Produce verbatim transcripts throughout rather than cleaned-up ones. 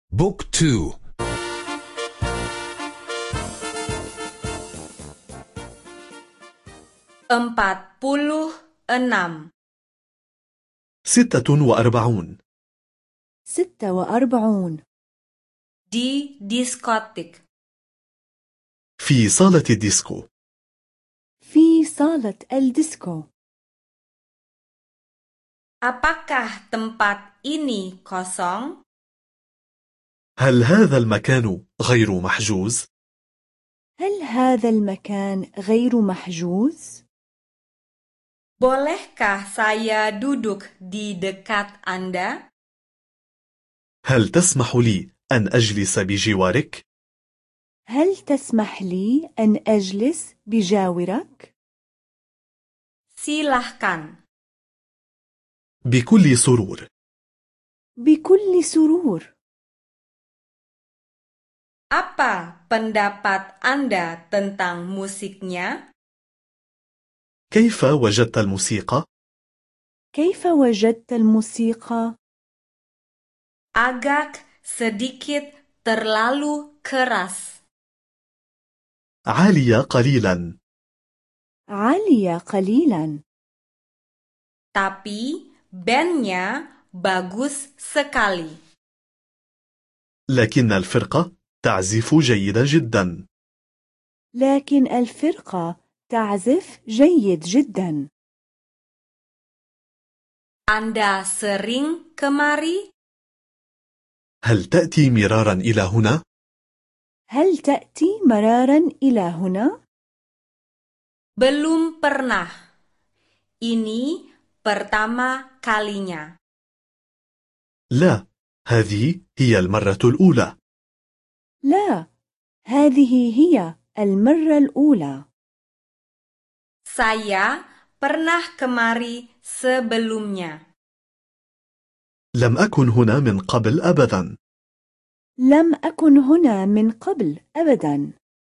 بوك تو. Empat puluh enam. ستة وأربعون. ستة وأربعون. Di diskotik. في صالة الديسكو. في صالة الديسكو. Apakah tempat ini kosong? هل هذا المكان غير محجوز؟ هل هذا المكان غير محجوز؟ Bolehkah saya duduk di dekat Anda? هل تسمح لي أن أجلس بجوارك؟ هل تسمح لي أن أجلس بجاورك؟ Silahkan. بكل سرور. بكل سرور. Apa pendapat Anda tentang musiknya? كيف وجدت الموسيقى؟ كيف وجدت الموسيقى؟ Agak sedikit terlalu keras. عالية قليلا. عالية قليلا. Tapi bandnya bagus sekali. لكن الفرقة تعزف جيدا جدا. لكن الفرقة تعزف جيد جدا. Anda sering kemari? هل تأتي مرارا إلى هنا؟ هل تأتي مرارا إلى هنا؟ Belum pernah. Ini pertama kalinya. لا، هذه هي المرة الأولى. لا، هذه هي المرة الأولى. Saya pernah kemari sebelumnya. لم أكن هنا من قبل أبدا. لم أكن هنا من قبل أبدا.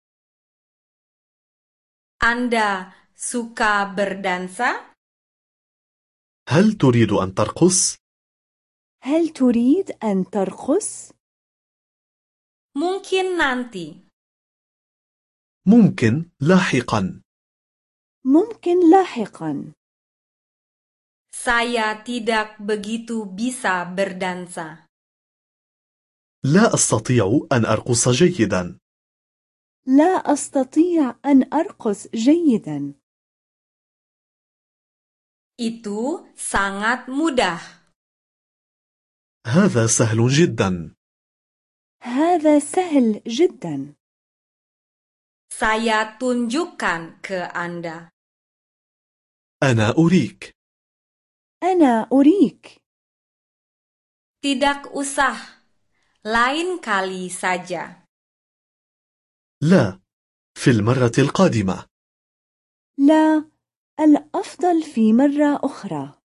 Anda suka berdansa? هل تريد أن ترقص؟ هل تريد أن ترقص؟ Mungkin nanti. ممكن لاحقا. ممكن لاحقا. Saya tidak begitu bisa berdansa. لا أستطيع أن أرقص جيدا. لا أستطيع أن أرقص جيدا. Itu sangat mudah. هذا سهل جدا. هذا سهل جدا. Saya tunjukkan ke Anda. أنا أريك. أنا أريك. Tidak usah. Lain kali saja. لا، في المرة القادمة. لا، الأفضل في مرة أخرى.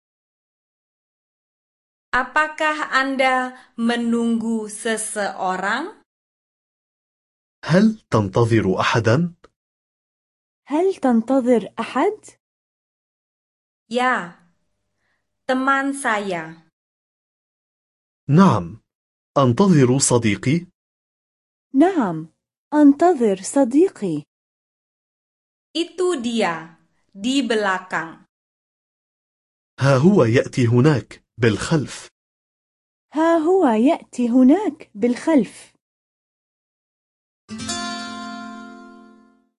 Apakah Anda menunggu seseorang? هل تنتظر أحدا؟ هل تنتظر أحد؟ Ya, teman saya. نعم، أنتظر صديقي. نعم، أنتظر صديقي. Itu dia, di belakang. ها هو يأتي هناك بالخلف. ها هو يأتي هناك بالخلف.